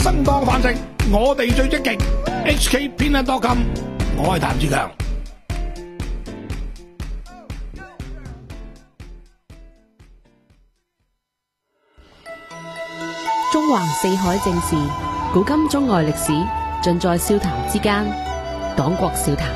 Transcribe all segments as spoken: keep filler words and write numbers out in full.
生當飯食，我哋最積極。H K 偏袒多金，我係譚志強。 中橫四海正事，古今中外歷史，盡在笑談之間。黨國笑談。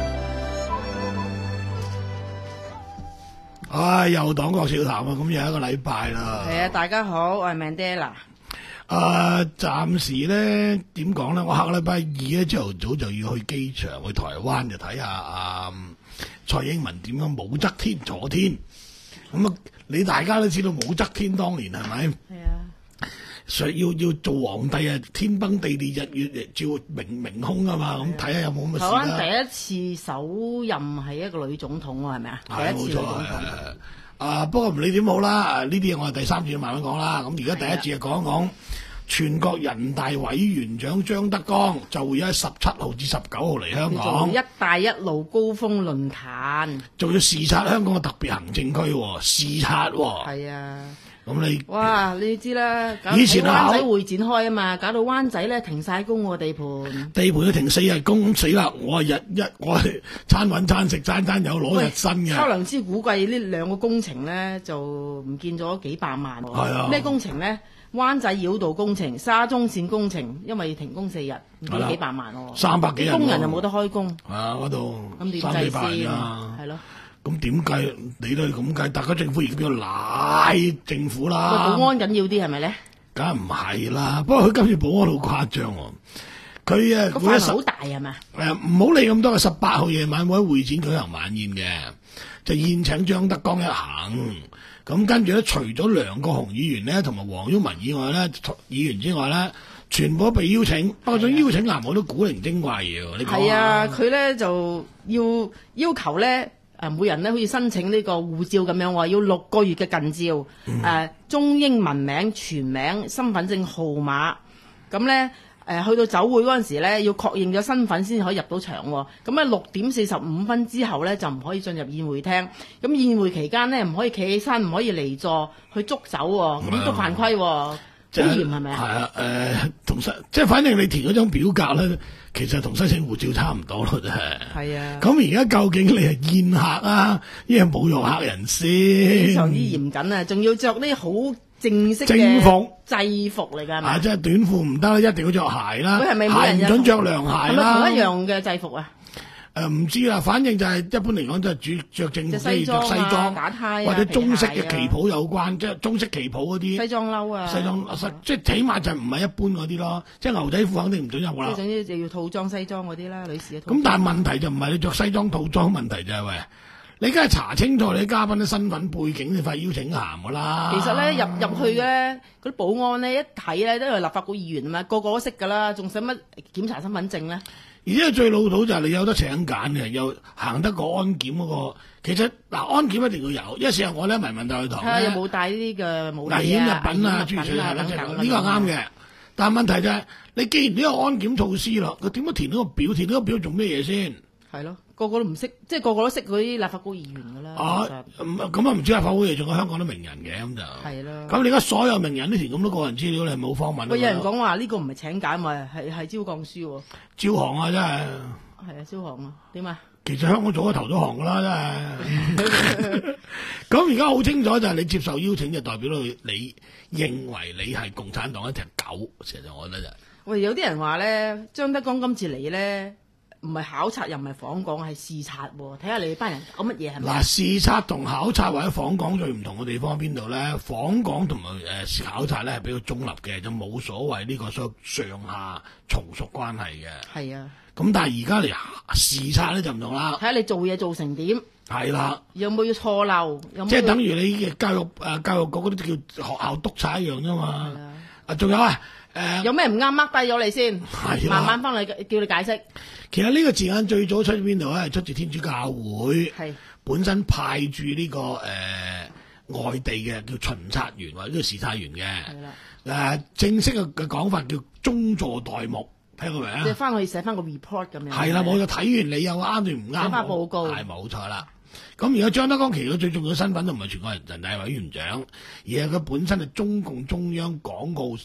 唉，又黨國笑談啊！咁又一個禮拜啦。 係啊，大家好，我係 Mandela。 啊，暫時咧點講咧？我下個禮拜二咧朝頭早就要去機場去台灣，就睇下啊蔡英文點樣武則天坐天。咁啊，你大家都知道武則天當年係咪？係啊。要要做皇帝啊，天崩地裂，日月照明明空啊嘛，咁睇下有冇咁嘅事啦。 台灣第一次首任係一個女總統喎，係咪啊？ 係第一次女總統。 啊，不過唔理點好啦，呢啲嘢我係第三次慢慢講啦。咁而家第一次就講一講全國人大委員長張德江就會喺十七號至十九號嚟香港。 一帶一路高峰論壇， 仲要視察香港嘅特別行政區，視察喎。 係啊。 咁你哇，你知啦， 以前灣仔會展開啊嘛，搞到灣仔咧停晒工喎，地盤地盤都停四日工，死啦！我係日一我係餐揾餐食，餐餐有攞日薪嘅。測量師估計呢兩個工程咧就唔見咗幾百萬。係啊， 咩工程咧？灣仔繞道工程、沙中線工程，因為停工四日，唔見幾百萬喎。 三百幾人， 工人就冇得開工。 啊，嗰度咁點計先？係咯。 咁點計？你都係咁計，大家政府而家邊度賴政府啦？ 保安緊要啲係咪咧？ 梗係唔係啦，不過佢今次保安好誇張喎。佢啊， 個範圍好大係嘛？ 誒，唔好理咁多。十八號夜晚會喺會展舉行晚宴嘅，就宴請張德江一行。咁跟住咧，除咗梁國雄議員咧同埋黃毓民以外咧，議員之外咧，全部都被邀請。不過種邀請函我都古靈精怪嘢喎。你講係啊，佢咧就要要求咧。誒每人咧好似申請呢個護照咁樣喎，要六個月嘅近照，誒、嗯呃、中英文名、全名、身份證號碼，咁咧誒去到酒會嗰陣時咧，要確認咗身份先可以入到場喎。咁咧六點四十五分之後咧就唔可以進入宴會廳。咁宴會期間咧唔可以企起身，唔可以離座去捉走喎，咁都犯規喎，好嚴係咪啊？ 係啊，誒同申即係反正你填嗰張表格咧。其實同申請護照差唔多咯，真係。係啊。咁而家究竟你係宴客啊，抑係侮辱客人先？ 非常之嚴謹啊，仲要着啲好正式嘅制服制服嚟㗎。 啊，即係短褲唔得啦，一定要着鞋啦。 佢係咪鞋唔准着涼鞋啦？ 係咪同一樣嘅制服啊？ 誒唔知啦，反正就係一般嚟講都係主着正服，即係着西裝、 打呔或者中式嘅旗袍有關，即係中式旗袍嗰啲西裝褸啊。西裝即係起碼就唔係一般嗰啲咯，即係牛仔褲肯定唔準入啦。 即係總之就要套裝西裝嗰啲啦，女士嘅套裝。 咁但係問題就唔係你着西裝套裝問題就係喂，你梗係查清楚你嘉賓嘅身份背景，你發邀請函㗎啦。 其實咧入入去咧嗰啲保安咧一睇咧都係立法局議員啊嘛，個個都識㗎啦，仲使乜檢查身份證咧？ 而且最老土就係你有得請揀嘅，又行得過安檢嗰、嗰個。其實嗱，安檢一定要有，因為成日我咧文文大會堂咧， 有冇帶呢啲嘅武器危險物品啊、諸如此類啦，呢個係啱嘅。但係問題就係、是，你既然都有安檢措施咯，佢點樣填呢個表？填呢個表做咩嘢先？ 係咯，個個都唔識，即係個個都識嗰啲立法局議員㗎啦。 啊，咁啊唔知立法會仲有香港啲名人嘅咁就係咯。咁你而家所有名人都填咁多個人資料，你係冇方問。 喂，有人講話呢個唔係請柬，咪係係招降書喎。 招行啊，真係。 係啊，招行啊，點啊？ 其實香港早就投咗行㗎啦，真係。咁而家好清楚就係你接受邀請，就代表到你認為你係共產黨一隻狗。其實我覺得就係。喂， 有啲人話咧，張德江今次嚟咧。唔係考察又唔係訪港，係視察喎。睇下你哋班人搞乜嘢係咪？ 嗱，視察同考察或者訪港最唔同嘅地方喺邊度咧？訪港同埋誒考察咧係比較中立嘅，就冇所謂呢個所謂上下從屬關係嘅。係啊。咁但係而家嚟視察咧就唔同啦。睇下你做嘢做成點。係啦。有冇要錯漏？有冇即係等於你教育誒、呃、教育局嗰啲叫學校督察一樣啫嘛。係啊。啊，仲有啊。誒、呃，有咩唔啱 mark 低咗你先，慢慢翻嚟叫你解釋。其實呢個字眼最早出喺邊度咧？係出自天主教會，係本身派駐呢、這個誒、呃、外地嘅叫巡察員或者叫視察員嘅。係啦，誒、呃、正式嘅嘅講法叫中座代目，聽過未啊？即係翻去寫翻個 report 咁樣。係啦，我就睇完你有啱定唔啱，寫翻報告。係冇錯啦。咁而家張德江其實最重要嘅身份都唔係全國人大委員長，而係佢本身係中共中央港澳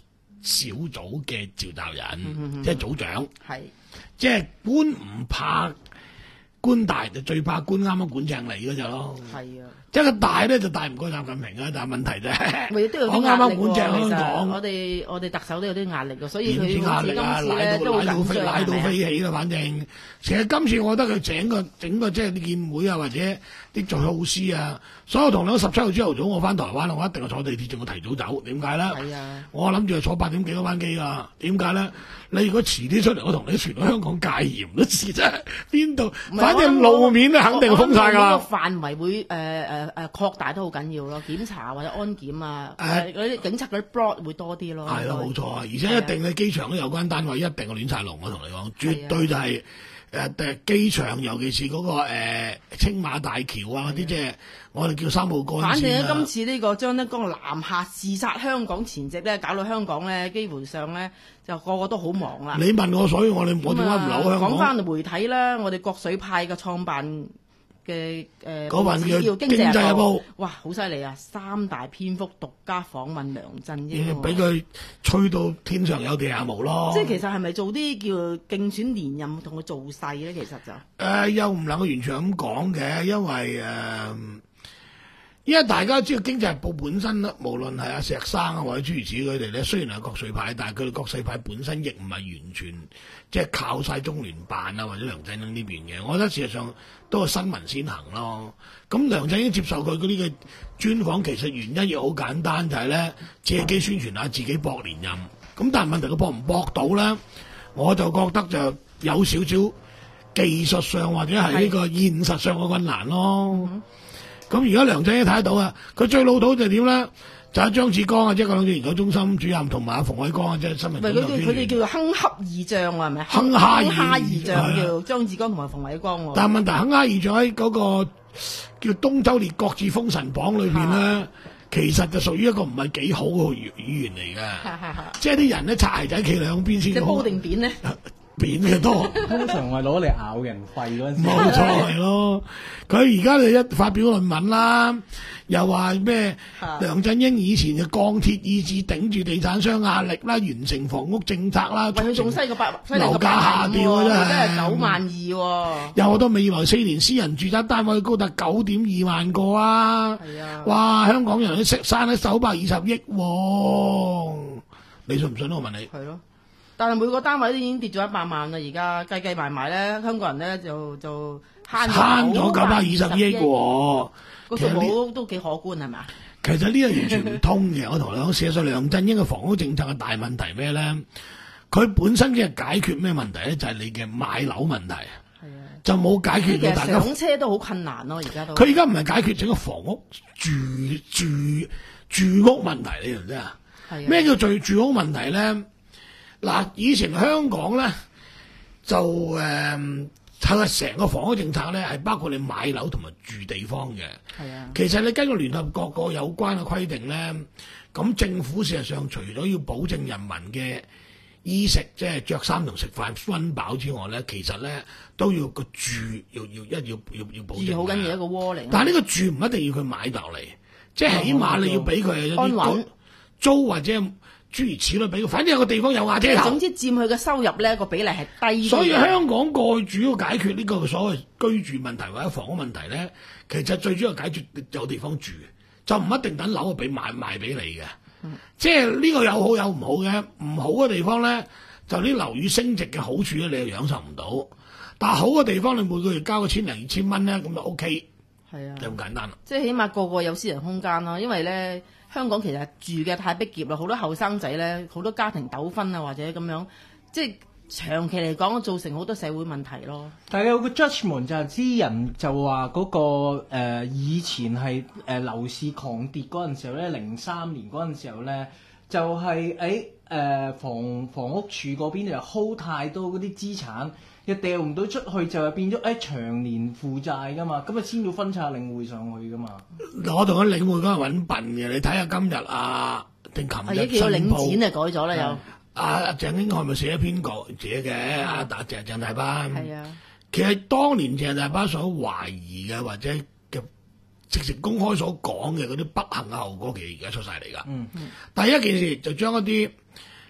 小組嘅召集人， 嗯嗯嗯即係組長。 係， 即係官唔怕官大，就最怕官啱啱管正嚟嗰隻咯。 係啊。 即係個大咧就大唔過習近平啊，但係問題就係咪都有我啱啲壓力啱管正喎。其香港， 實我哋我哋特首都有啲壓力㗎，所以點知佢壓力啊？ 今次賴到咧都好賴到飛緊張， 賴到係咪啊飛起啦！反正其實今次我覺得佢整個整個即係啲宴會啊，或者啲措施啊，所有同僚十七號朝頭早我翻台灣，我一定係坐地鐵，仲要提早走。點解咧？ 係啊， 我諗住係坐八點幾嗰班機㗎。點解咧？你如果遲啲出嚟，我同你傳到香港戒嚴都似真係邊度？反正路面咧肯定封晒㗎啦。 個範圍會誒誒誒擴大都好緊要咯，檢查或者安檢啊，誒嗰啲警察嗰啲 block 會多啲咯。 係咯，冇錯啊！而且一定嘅機場都有關單位一定係亂晒龍，我同你講，絕對就係誒誒機場，尤其是嗰、那個、呃、青馬大橋啊嗰啲，即係我哋叫三號幹線啊。 反正咧，今次呢個張德江南下視察香港前夕咧，搞到香港咧，基本上咧就個個都好忙啦。 你問我，所以我哋我點解唔留香港？ 講翻媒體啦，我哋國水派嘅創辦嘅誒嗰份叫 《經濟經濟日報》， 哇，好犀利啊！三大篇幅獨家訪問梁振英， 俾佢吹到天上有地下無咯。 即係其實係咪做啲叫競選連任同佢造勢咧？其實就誒、 呃、又唔能夠完全咁講嘅，因為誒。呃因為大家知道《經濟日報》本身咧，無論係阿石生啊或者諸如此佢哋咧，雖然係國粹派，但係佢哋國粹派本身亦唔係完全即係靠晒中聯辦啊或者梁振英呢邊嘅。我覺得事實上都係新聞先行咯。咁梁振英接受佢嗰啲嘅專訪，其實原因亦好簡單，就係咧借機宣傳下自己搏連任。咁但係問題佢搏唔搏到咧，我就覺得就有少少技術上或者係呢個現實上嘅困難咯。咁而家梁振英睇得到啊，佢最老土就係點咧？就係張志剛啊，即係個兩隻研究中心主任，同埋阿馮偉光啊，即係新聞統籌專員。 佢哋叫做亨克二將啊，係咪？ 亨克二將叫張志剛同埋馮偉光喎。 但係問題，亨克二將喺嗰個叫東周列國志封神榜裏邊咧，其實就屬於一個唔係幾好嘅語語言嚟嘅。即係啲人咧，擦鞋仔企兩邊先。 即係煲定扁咧？ 扁嘅多， 通常係攞嚟咬人肺嗰陣時。 冇錯係咯，佢而家就一發表論文啦，又話咩梁振英以前嘅鋼鐵意志頂住地產商壓力啦，完成房屋政策啦， 喂佢仲犀過百， 樓價下調啊真係， 真係九萬二喎。 有好多未來四年私人住宅單位高達九點二萬個啊！ 係啊！ 哇，香港人都識生得九百二十億喎，你信唔信？我問你。 係咯。但係每個單位都已經跌咗一百萬啦，而家計計埋埋咧，香港人咧就就慳慳咗九百二十億喎， 個數目都幾可觀係嘛？ 其實呢個完全唔通嘅，我同你講，事實上梁振英嘅房屋政策嘅大問題咩咧？佢本身嘅解決咩問題咧？就係、是、你嘅買樓問題，係啊，就冇解決到大家上車都好困難咯，而家都。 佢而家唔係解決整個房屋住住住屋問題，你知唔知啊？咩叫住住屋問題咧？嗱，以前香港咧就誒，睇下成個房屋政策咧，係包括你買樓同埋住地方嘅。係啊，其實你根據聯合國個有關嘅規定咧，咁政府事實上除咗要保證人民嘅衣食，即係着衫同食飯溫飽之外咧，其實咧都要個住要要一要要要保證。住好緊要一個窩嚟。但係呢個住唔一定要佢買落嚟，即係起碼你要俾佢一啲租或者。諸如此類俾佢，反正有個地方有瓦遮頭。總之佔佢嘅收入咧個比例係低。所以香港過去主要解決呢個所謂居住問題或者房屋問題咧，其實最主要解決有地方住，就唔一定等樓俾賣賣俾你嘅。嗯、即係呢個有好有唔好嘅，唔好嘅地方咧就啲樓宇升值嘅好處咧，你又享受唔到。但係好嘅地方，你每個月交個千零二千蚊咧，咁就 O K。係啊，就咁簡單啦。即係起碼個個有私人空間咯，因為咧。香港其實住嘅太逼狹啦，好多後生仔咧，好多家庭糾紛啊，或者咁樣，即係長期嚟講造成好多社會問題咯。但係有個 judgment 就係啲人就話嗰、嗰個、呃、以前係誒樓市狂跌嗰陣時候咧，零三年嗰陣時候咧，就係誒誒房房屋署嗰邊就 hold 太多嗰啲資產。又掉唔到出去，就係變咗誒、哎、長年負債噶嘛，咁啊先要分拆領匯上去噶嘛。我同佢領匯嗰係揾笨嘅，你睇下今日啊定琴日新報。領展啊改咗啦又。阿鄭經翰咪寫一篇稿寫嘅，阿達鄭鄭大班。係啊。其實當年鄭大班所懷疑嘅或者嘅直情公開所講嘅嗰啲不幸嘅後果，其實而家出晒嚟㗎。嗯嗯。第一件事就將一啲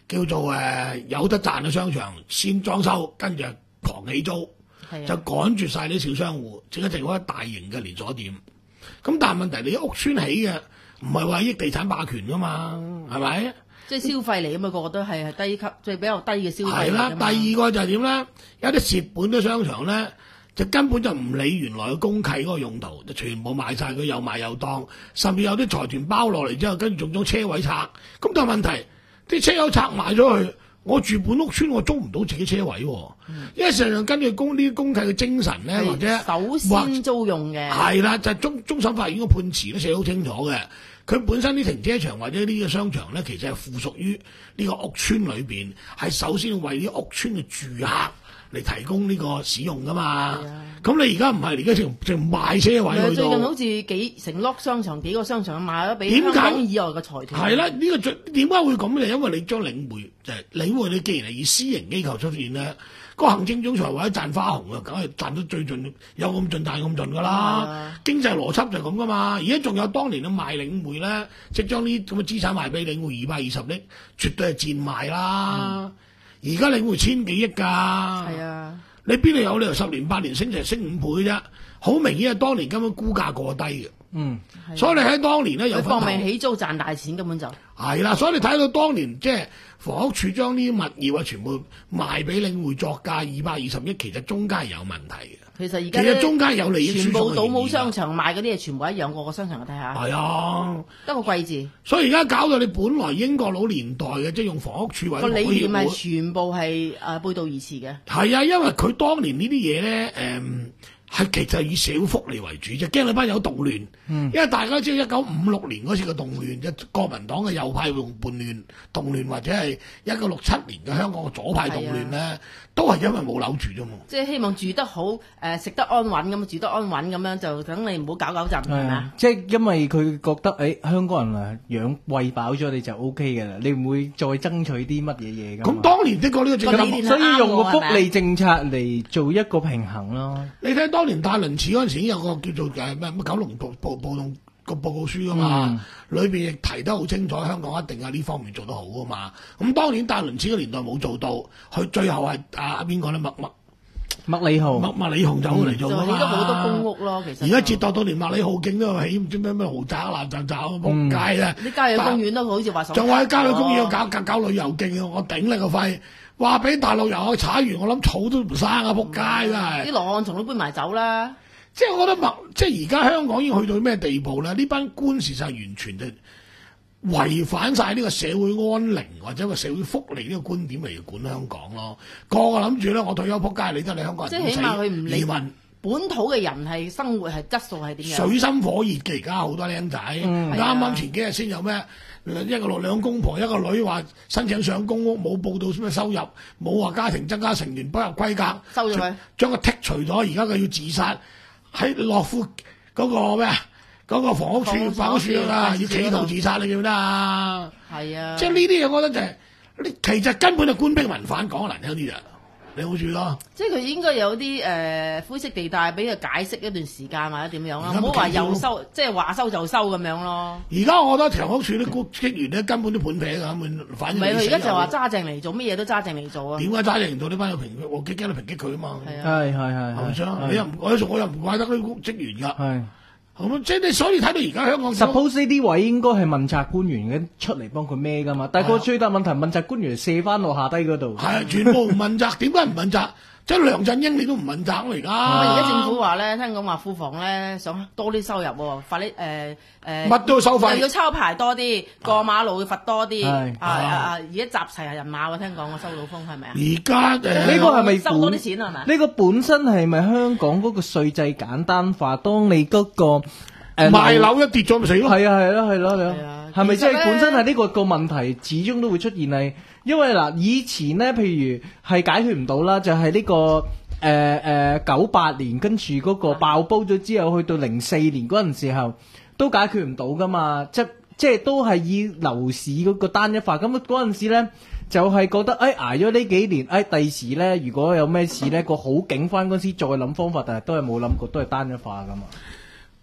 叫做誒、呃、有得賺嘅商場先裝修，跟住狂起租，就趕住晒啲小商戶，整一整嗰啲大型嘅連鎖店。咁但係問題你屋村起嘅唔係話益地產霸權噶嘛，係咪？ 即係消費嚟㗎嘛，個個都係係低級，即係比較低嘅消費。 係啦，第二個就係點咧？有啲蝕本嘅商場咧，就根本就唔理原來嘅公契嗰個用途，就全部賣晒佢，又賣又當，甚至有啲財團包落嚟之後，跟住仲將車位拆。咁但係問題，啲車友拆賣咗去，我住本屋村，我租唔到自己車位喎。嗯、因為成日根據公呢啲公契嘅精神咧，或者首先租用嘅係啦，就係、中終審法院嘅判詞都寫好清楚嘅。佢本身啲停車場或者呢個商場咧，其實係附屬於呢個屋村裏邊，係首先為啲屋村嘅住客嚟提供呢個使用噶嘛。咁你而家唔係，而家淨淨賣車位去到。 最近好似幾成 lock 商場幾個商場賣咗俾香港以外嘅財團。 係啦，呢、呢個最點解會咁咧？因為你將領匯就係、是、領匯，你既然係以私營機構出現咧，個行政總裁或者賺花紅啊，梗係賺得最盡，有咁盡賺咁盡噶啦。經濟邏輯就係咁噶嘛。而家仲有當年嘅賣領匯咧，即係將呢咁嘅資產賣俾領匯二百二十億，絕對係賤賣啦。而家、嗯、領匯千幾億㗎。係啊。你邊度有理由十年八年升就升五倍啫？好明顯係當年根本估價過低嘅。嗯，所以你喺當年咧有放命起租賺大錢根本就係啦。所以你睇到當年即係房屋署將呢啲物業啊全部賣俾領匯作價二百二十億，其實中間係有問題嘅。 其實而家其實中間有利益輸送嘅。 全部倒冇商場賣嗰啲嘢全部一樣，個個商場睇下。係啊，得個貴字。 所以而家搞到你本來英國佬年代嘅即係用房屋署為個理念係全部係誒背道而馳嘅。係啊，因為佢當年呢啲嘢咧誒。嗯係其實以社會福利為主啫，驚你班有動亂。嗯、因為大家知道一九五六年嗰次嘅動亂，即係國民黨嘅右派用叛亂動亂，或者係一九六七年嘅香港嘅左派動亂咧，啊、都係因為冇樓住啫嘛。即係希望住得好，誒、呃、食得安穩咁，住得安穩咁樣就等你唔好搞搞震係嘛？ 即係因為佢覺得誒、哎、香港人啊養餵飽咗你就 O K 嘅啦，你唔會再爭取啲乜嘢嘢㗎。 咁當年的確呢個政策， 所以用個福利政策嚟做一個平衡咯。 你睇當年戴麟趾嗰陣時，有個叫做誒咩乜九龍暴暴暴動個報告書噶嘛，裏邊亦提得好清楚，香港一定喺呢方面做得好噶嘛。咁當年戴麟趾嘅年代冇做到，佢最後係阿邊個咧？麥麥麥理浩， 麥麥理浩走嚟做噶嘛。 就起咗好多公屋咯，其實。 而家接待到連麥理浩徑都起唔知咩咩豪宅爛雜雜，仆街啊！ 啲郊野公園都好似話就話喺郊野公園要搞搞搞旅遊徑啊！我頂你個肺！話俾大陸遊去踩完，我諗草都唔生啊！仆街真係。 啲羅漢松都搬埋走啦。 即係我覺得麥，即係而家香港已經去到咩地步咧？呢班官事實完全就違反晒呢個社會安寧或者個社會福利呢個觀點嚟管香港咯。個個諗住咧，我退休仆街，理得你香港人。 即係起碼佢唔理移民本土嘅人係生活係質素係點樣？ 水深火熱嘅而家好多僆仔，啱啱、嗯、前幾日先有咩一個兩公婆一個女話申請上公屋，冇報到咩收入，冇話家庭增加成員不合規格， 收咗佢，將佢剔除咗，而家佢要自殺。喺樂富嗰個咩啊？嗰、嗰個房屋處、房屋處啊，要企圖自殺，你記唔記得啊？係啊，即係呢啲嘢，我覺得就係、是，其實根本就官逼民反，講難聽啲就，你好處咯。 即係佢應該有啲誒、呃、灰色地帶，俾佢解釋一段時間或者點樣啦，唔好話又收，即係話收就收咁樣咯。 而家我覺得房屋處啲職員咧根本都判劈㗎，根本反正。唔係佢而家就話揸正嚟做，乜嘢都揸正嚟做啊？點解揸正嚟做？呢班有抨擊，我驚驚到抨擊佢啊嘛。 係係係係係。你又唔，我又我又唔怪得嗰啲職員㗎。係。咁即係你，所以睇到而家香港 suppose 呢啲位應該係問責官員嘅出嚟幫佢孭㗎嘛，但係個最大問題問責官員射翻落下低嗰度。 係啊，全部唔問責，點解唔問責？即係梁振英你都唔問責嚟㗎。 而家政府話咧，聽講話庫房咧想多啲收入喎，罰啲誒誒乜都收費， 又要抄牌多啲，過馬路要罰多啲。係啊啊！而家集齊人馬喎，聽講我收到風係咪啊？ 而家誒呢個係咪收多啲錢係咪？ 呢個本身係咪香港嗰個稅制簡單化？當你嗰個誒賣樓一跌咗咪死咯？ 係啊係咯係咯係啊！係咪即係本身係呢個個問題，始終都會出現係？因為嗱，以前咧，譬如係解決唔到啦，就係呢個誒誒九八年跟住嗰個爆煲咗之後，去到零四年嗰陣時候都解決唔到噶嘛，即即係都係以樓市嗰個單一化。咁嗰陣時咧就係覺得誒捱咗呢幾年，誒第時咧如果有咩事咧個好景翻嗰時再諗方法，但係都係冇諗過，都係單一化噶嘛。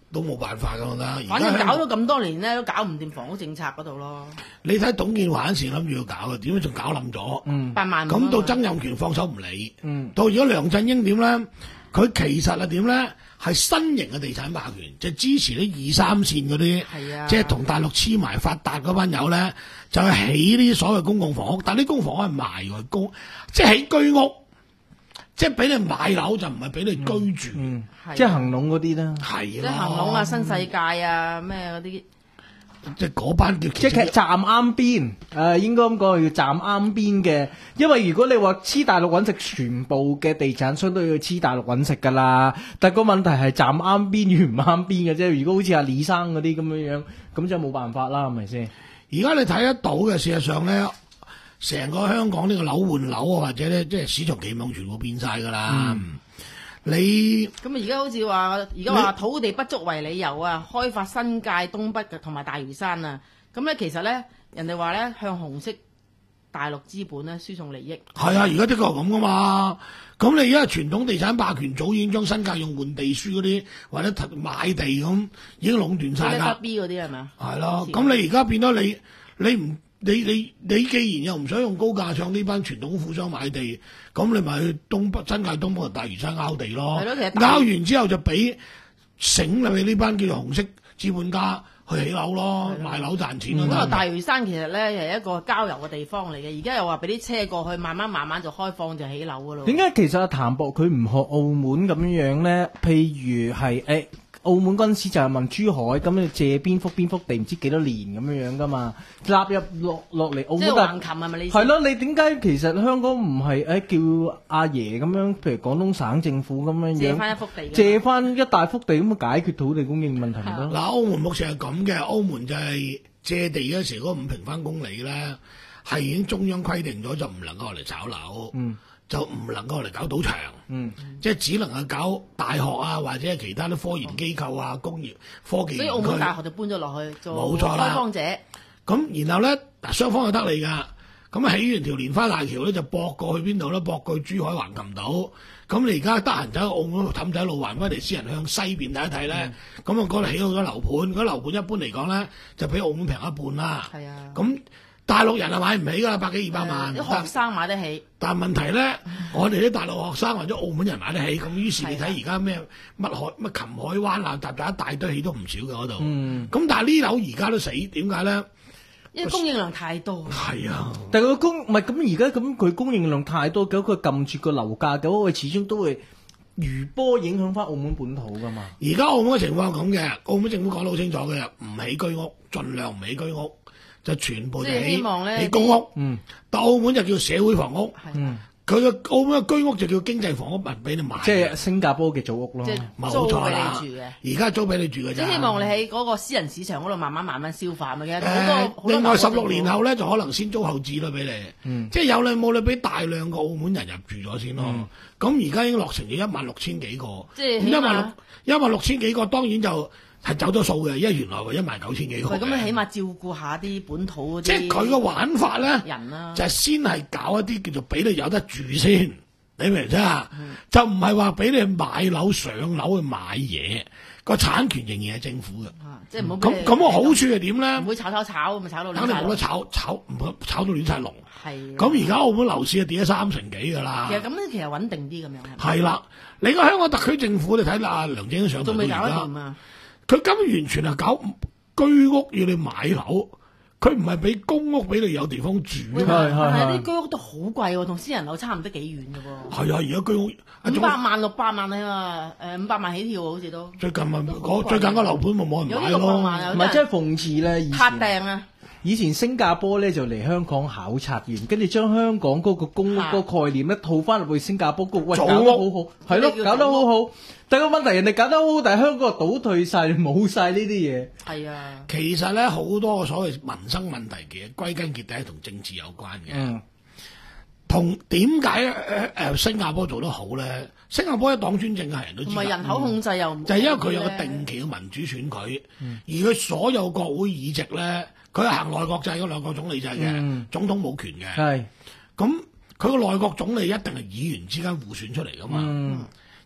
都冇辦法㗎，我覺得。 反正搞咗咁多年咧，都搞唔掂房屋政策嗰度咯。 你睇董建華嗰時諗住要搞嘅，點解仲搞冧咗？ 嗯， 八萬。 咁到曾蔭權放手唔理。 嗯， 到而家梁振英點咧？佢其實係點咧？係新型嘅地產霸權，就支持啲二三線嗰啲， 啊、 即係同大陸黐埋發達嗰班友咧，就係起呢啲所謂公共房屋。但係啲公共房屋係賣嘅，公即係起居屋，即係俾你買樓就唔係俾你居住， 嗯嗯、 啊、 即係恒隆嗰啲啦， 係即係恒隆啊、新世界啊咩嗰啲。 即係嗰班叫即係站啱邊，誒、呃、應該咁講要站啱邊嘅，因為如果你話黐大陸揾食，全部嘅地產商都要黐大陸揾食㗎啦。但係個問題係站啱邊與唔啱邊嘅啫。如果好似阿李生嗰啲咁樣樣，咁就冇辦法啦，係咪先？ 而家你睇得到嘅，事實上咧，成個香港呢個樓換樓啊，或者咧即係市場期望全部變晒㗎啦。嗯你咁啊！而家好似話，而家話土地不足為理由啊，開發新界東北嘅同埋大嶼山啊。咁咧，其實咧，人哋話咧，向紅色大陸資本咧輸送利益。 係啊，而家的確係咁噶嘛。咁你而家傳統地產霸權早已經將新界用換地書嗰啲或者買地咁已經壟斷晒啦。 B 嗰啲係咪啊？ 係咯。咁你而家變咗你你唔你你你既然又唔想用高價唱呢班傳統富商買地，咁你咪去東北新界東北同大嶼山拗地咯。拗完之後就俾醒啦，俾呢班叫做紅色資本家去起樓咯，賣樓賺錢咯。 咁啊，大嶼山其實咧係一個郊遊嘅地方嚟嘅，而家又話俾啲車過去，慢慢慢慢就開放就起樓噶咯。 點解其實阿譚博佢唔學澳門咁樣樣咧？譬如係誒。欸澳門嗰陣時就係問珠海，咁你借邊幅邊幅地唔知幾多年咁樣樣噶嘛？納入落落嚟澳門， 即係橫琴係咪你？ 係咯，你點解其實香港唔係誒叫阿爺咁樣，譬如廣東省政府咁樣樣借翻一幅地， 借翻一大幅地咁啊解決土地供應問題咪得？ 嗱，澳門目前係咁嘅，澳門就係借地嗰時嗰五平方公里咧，係已經中央規定咗就唔能夠嚟炒樓。嗯。就唔能夠嚟搞賭場，嗯，即係只能係搞大學啊，或者係其他啲科研機構啊、工業科技園區。 所以澳門大學就搬咗落去做冇錯啦開荒者。 咁然後咧，嗱雙方就得利㗎。咁起完條蓮花大橋咧，就駁過去邊度咧？駁過去珠海橫琴島。咁你而家得閒走去澳門氹仔路環威尼斯人向西邊睇一睇咧，咁啊嗰度起好咗樓盤。嗰樓盤一般嚟講咧，就比澳門平一半啦。係啊。咁大陸人係買唔起㗎啦，百幾二百萬。 啲學生買得起。 但係問題咧，我哋啲大陸學生或者澳門人買得起，咁於是你睇而家咩乜海乜琴海灣啊，集集一大堆起都唔少嘅嗰度。咁、嗯、但係呢樓而家都死，點解咧？ 因為供應量太多。 係啊， 但係佢供唔係咁而家咁佢供應量太多，咁佢撳住個樓價，咁佢始終都會餘波影響翻澳門本土㗎嘛。 而家澳門嘅情況係咁嘅，澳門政府講得好清楚嘅，唔起居屋，盡量唔起居屋。就全部就起起公屋，嗯，但澳門就叫社會房屋，嗯，佢嘅澳門嘅居屋就叫經濟房屋，咪俾你買， 即係新加坡嘅組屋咯， 即係租俾你住嘅， 而家租俾你住嘅啫。 即係希望你喺嗰個私人市場嗰度慢慢慢慢消化嘅啫。 誒，另外十六年後咧，就可能先租後置啦俾你，嗯，即係有你冇你俾大量嘅澳門人入住咗先咯。咁而家已經落成咗一萬六千幾個， 即係一萬六一萬六千幾個，當然就。係走咗數嘅，因為原來話一萬九千幾個。 咁你起碼照顧下啲本土嗰啲。 即係佢個玩法咧， 人啊， 就係先係搞一啲叫做俾你有得住先，你明唔明啫？嗯、就唔係話俾你買樓上樓去買嘢，個產權仍然係政府嘅。 啊、即係唔好咁咁個好處係點咧？ 唔會炒炒炒，咪炒到。 肯定冇得炒炒，唔好炒到亂晒龍。 係。 咁而家澳門樓市啊跌咗三成幾㗎啦。 其實咁樣其實穩定啲咁樣。 係啦，你個香港特區政府你睇阿梁振英上台到而家。佢根本完全係搞居屋要你買樓，佢唔係俾公屋俾你有地方住。 係係係，啲居屋都好貴喎，同私人樓差唔多幾遠嘅喎。 係啊，而家居屋五百萬六百萬啊嘛，誒五百萬起跳好似都。最近咪最近個樓盤咪冇人買咯。 唔係真係諷刺咧， 拍訂啊！ 以前新加坡咧就嚟香港考察完，跟住將香港嗰個公屋嗰個概念咧套翻入去新加坡嗰，喂，搞得好好，係咯，搞得好好。但係個問題，人哋搞得好好，但係香港倒退晒，冇晒呢啲嘢。係啊， 其實咧好多所謂民生問題嘅歸根結底係同政治有關嘅。嗯，同點解誒誒新加坡做得好咧？新加坡一黨專政嘅係人都知。 同埋人口控制又唔就係因為佢有個定期嘅民主選舉，嗯、而佢所有國會議席咧。佢係行內閣制嗰兩個總理制嘅，嗯、總統冇權嘅。係咁，佢個內閣總理一定係議員之間互選出嚟噶嘛。嗯、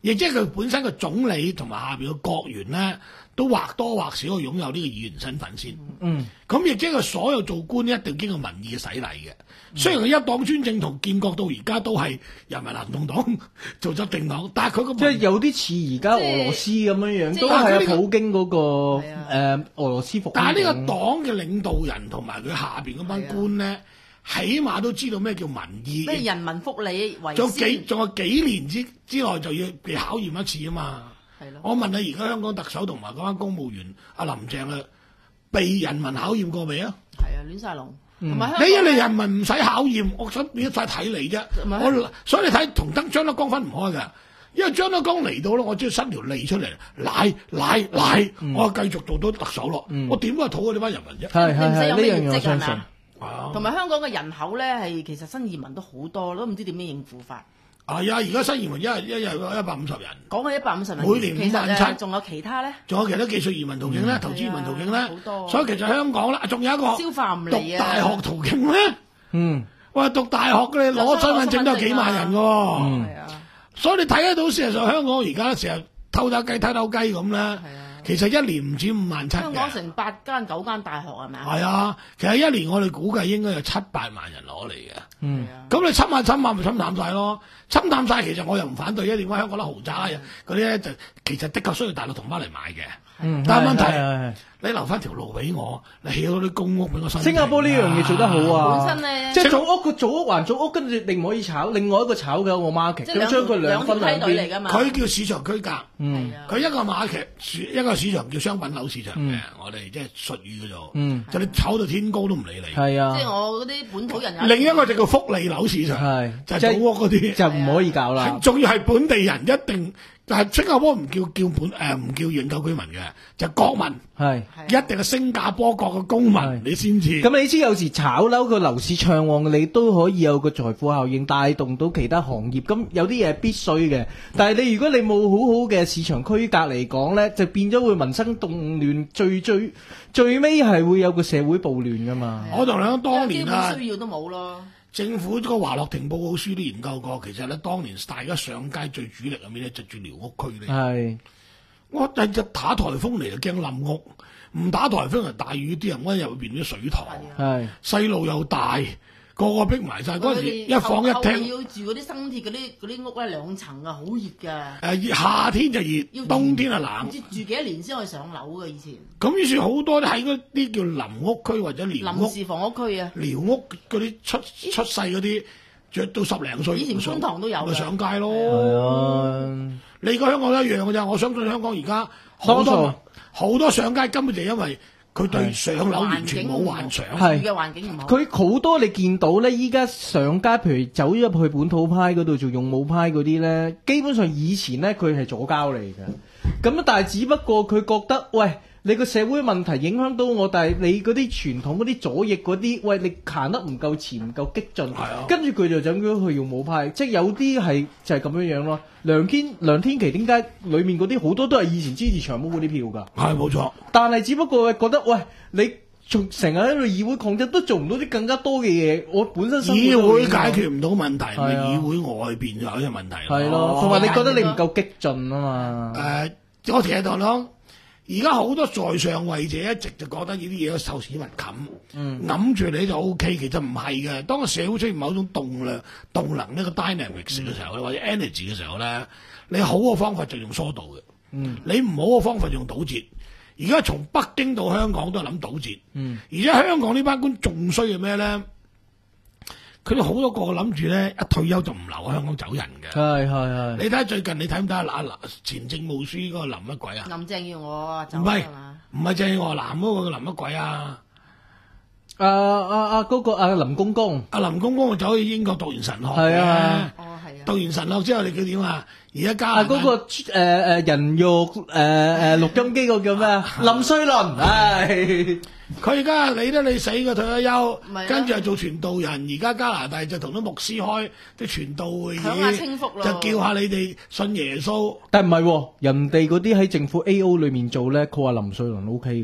亦即係佢本身個總理同埋下邊嘅國員咧，都或多或少擁有呢個議員身份先。 嗯， 咁亦即係佢所有做官一定經過民意嘅洗禮嘅。雖然佢一黨專政同建國到而家都係人民行動黨做執政黨，但係佢個即係有啲似而家俄羅斯咁樣樣，都係啊普京嗰個誒俄羅斯服。 但係呢個黨嘅領導人同埋佢下邊嗰班官咧，起碼都知道咩叫民意， 咩人民福利為先。 仲有幾仲有幾年之之內就要被考驗一次啊嘛。係咯。我問你，而家香港特首同埋嗰班公務員阿林鄭啊，被人民考驗過未啊？ 係啊，亂晒龍。 嗯、你一你人民唔使考驗，我想變咗晒睇你啫。我所以你睇同得張德江分唔開㗎，因為張德江嚟到咧，我只要伸條脷出嚟，奶奶奶，嗯、我繼續做到特首咯。嗯、我點都係討好呢班人民啫。 係係係，呢樣嘢我相信。 同埋香港嘅人口咧，係其實新移民都好多，都唔知點樣應付法。 係啊，而家新移民一日一日一百五十人。 講緊一百五十人， 每年五萬七， 仲有其他咧？ 仲有其他技術移民途徑咧，嗯、投資移民途徑咧，好多。所以其實香港啦，仲有一個消化唔嚟啊！ 讀大學途徑咧，嗯，喂，讀大學嘅你攞身份證都有幾萬人㗎喎，嗯，所以你睇得到事實上香港而家成日偷偷雞偷偷雞咁咧。其實一年唔止五萬七嘅， 香港成八間九間大學係咪啊？ 係啊，其實一年我哋估計應該有七八萬人攞嚟嘅。嗯，咁你侵下侵下咪侵淡晒咯，侵淡晒其實我又唔反對嘅。點解香港啲豪宅嗰啲咧就其實的確需要大陸同胞嚟買嘅。嗯，但係問題你留翻條路俾我，你起到啲公屋俾我。 新加坡呢樣嘢做得好啊！ 本身咧， 即係組屋個組屋還組屋，跟住你唔可以炒，另外一個炒嘅個 market，咁將佢兩分兩邊嚟㗎嘛。 佢叫市場區隔，嗯，佢一個 market，一個市場叫商品樓市場嘅，我哋即係術語嘅啫。嗯，就你炒到天高都唔理你。 係啊， 即係我嗰啲本土人。 另一個就叫福利樓市場，係就係組屋嗰啲， 就唔可以搞啦。 仲要係本地人一定。但係新加坡唔叫叫本誒唔、呃、叫永久居民嘅，就係、國民係一定係新加坡國嘅公民，你先至。 咁你知有時炒樓個樓市暢旺，你都可以有個財富效應帶動到其他行業。咁有啲嘢係必須嘅，但係你如果你冇好好嘅市場區隔嚟講咧，就變咗會民生動亂，最最最尾係會有個社會暴亂噶嘛。 我同你講當年啊， 基本需要都冇咯。政府個華樂庭報告書都研究過，其實咧當年大家上街最主力入面咧就住寮屋區咧。係，我日日打颱風嚟就驚冧屋，唔打颱風就大雨啲人嗰入邊啲水塘，係細路又大，個個逼埋晒。嗰陣時一房一廳。要住嗰啲生鐵嗰啲嗰啲屋咧兩層啊，好熱㗎。 誒夏天就熱，冬天就冷。唔知住幾多年先可以上樓㗎以前。 咁於是好多喺嗰啲叫臨屋區或者寮屋、 臨時房屋區啊， 寮屋嗰啲出出世嗰啲，着到十零歲， 以前觀塘都有， 咪上街咯。係啊，你個香港一樣㗎咋？我相信香港而家好多好多上街根本就因為佢對上樓完全冇幻想， 係嘅環境唔好。 佢好多你見到咧，依家上街，譬如走咗入去本土派嗰度做勇武派嗰啲咧，基本上以前咧佢係左膠嚟嘅。咁但係只不過佢覺得，喂。你個社會問題影響到我，但係你嗰啲傳統嗰啲左翼嗰啲，喂，你行得唔夠前唔夠激進，啊、跟住佢就整咗去用武派，即係有啲係就係咁樣樣咯。梁天梁天琦點解裡面嗰啲好多都係以前支持長毛嗰啲票㗎？ 係冇錯， 但係只不過覺得，喂，你從成日喺度議會抗爭都做唔到啲更加多嘅嘢，我本身議會解決唔到問題，咪、啊、議會外邊就有啲問題。 係咯、啊，同埋你覺得你唔夠激進啊嘛？ 誒、呃，我其實同你講。而家好多在上位者一直就覺得呢啲嘢都受市民冚，揞住、嗯、你就 O K，其實唔係嘅。當個社會出現某種動量、動能呢個 dynamics 嘅時候咧，嗯、或者 energy 嘅時候咧，你好嘅方法就用疏導嘅，嗯、你唔好嘅方法就用堵截。而家從北京到香港都係諗堵截，嗯、而且香港呢班官仲衰嘅咩咧？佢哋好多個諗住咧，一退休就唔留喺香港走人嘅。係係係。你睇下最近，你睇唔睇啊？嗱嗱，前政務司嗰個林乜鬼啊？ 林鄭月娥走唔係唔係鄭月娥男嗰個林乜鬼啊？ 啊啊啊！嗰個啊林公公， 阿林公公走去英國讀完神學嘅。係啊。哦，係啊。讀完神學之後，你叫點啊？而家加啊嗰個誒誒人肉誒誒錄音機個叫咩啊？林瑞麟，唉。 佢而家理得你死嘅退咗休，跟住又做傳道人。而家加拿大就同啲牧師開啲傳道會議，就叫下你哋信耶穌。 但係唔係，人哋嗰啲喺政府 A O 裏面做咧，佢話林瑞麟 O K 嘅，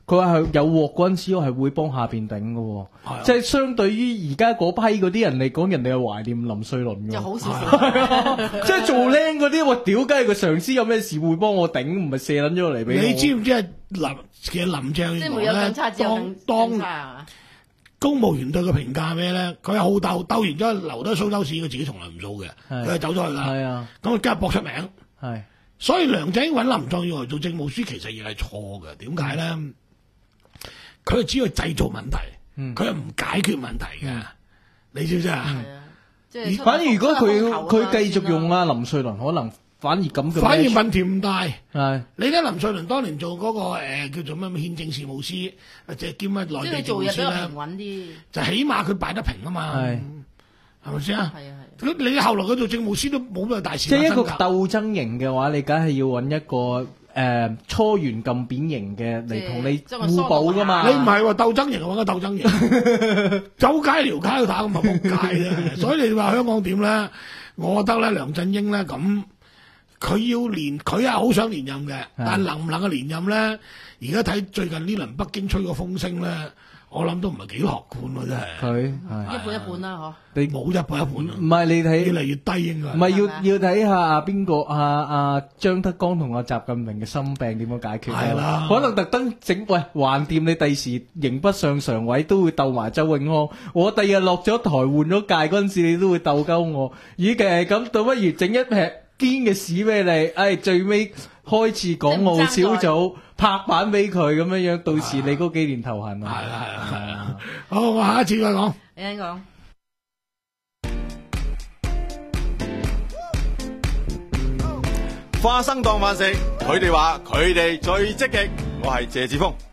佢話係有鑊嗰陣時，我係會幫下邊頂嘅喎，即係相對於而家嗰批嗰啲人嚟講，人哋係懷念林瑞麟嘅， 就好少少， 即係做僆嗰啲，我屌雞個上司有咩事會幫我頂，唔係射撚咗落嚟俾我。 你知唔知係林其實林鄭月娥咧，當當公務員對佢評價咩咧？佢係好鬥鬥完咗留低蘇州市，佢自己從來唔掃嘅，佢係走咗去啦。係啊，咁佢今日搏出名，係。所以梁振英揾林鄭月娥做政務司，其實亦係錯嘅。點解咧？佢係只係製造問題，佢係唔解決問題嘅。嗯、你知唔知啊？係啊，即係反而如果佢佢繼續用啊林瑞麟，可能反而咁嘅。 反而問題唔大。 係你睇林瑞麟當年做嗰、那個誒、呃、叫做咩憲政事務司，或者兼乜內地政務司咧，就起碼佢擺得平啊嘛。係係咪先啊？係啊係。你後來佢做政務司都冇咩大事。 即係一個鬥爭型嘅話，你梗係要揾一個誒、呃、初圓咁扁型嘅嚟同你互補噶嘛。 你唔係話鬥爭型，揾個鬥爭型，走街撩街去打咁咪仆街啫。所以你話香港點咧？我覺得咧，梁振英咧咁，佢要連佢係好想連任嘅，但能唔能夠連任咧？而家睇最近呢輪北京吹個風聲咧。我諗都唔係幾樂觀喎，真係。佢一半一半啦，嗬。 你冇一半一半。 唔係你睇越嚟越低應該。 唔係要要睇下阿邊個阿阿張德江同阿習近平嘅心病點樣解決。係啦。可能特登整喂，橫掂你第時刑不上常委都會鬥埋周永康。我第日落咗台換咗屆嗰陣時，你都會鬥鳩我。與其係咁，倒不如整一撇堅嘅屎俾你。哎，最尾開始港澳小組。拍板俾佢咁樣樣，到時你嗰幾年頭痕啊！ 係啊係啊係啊！好，我下一次再講。 你先講。 花生當飯食，佢哋話佢哋最積極，我係謝志峰。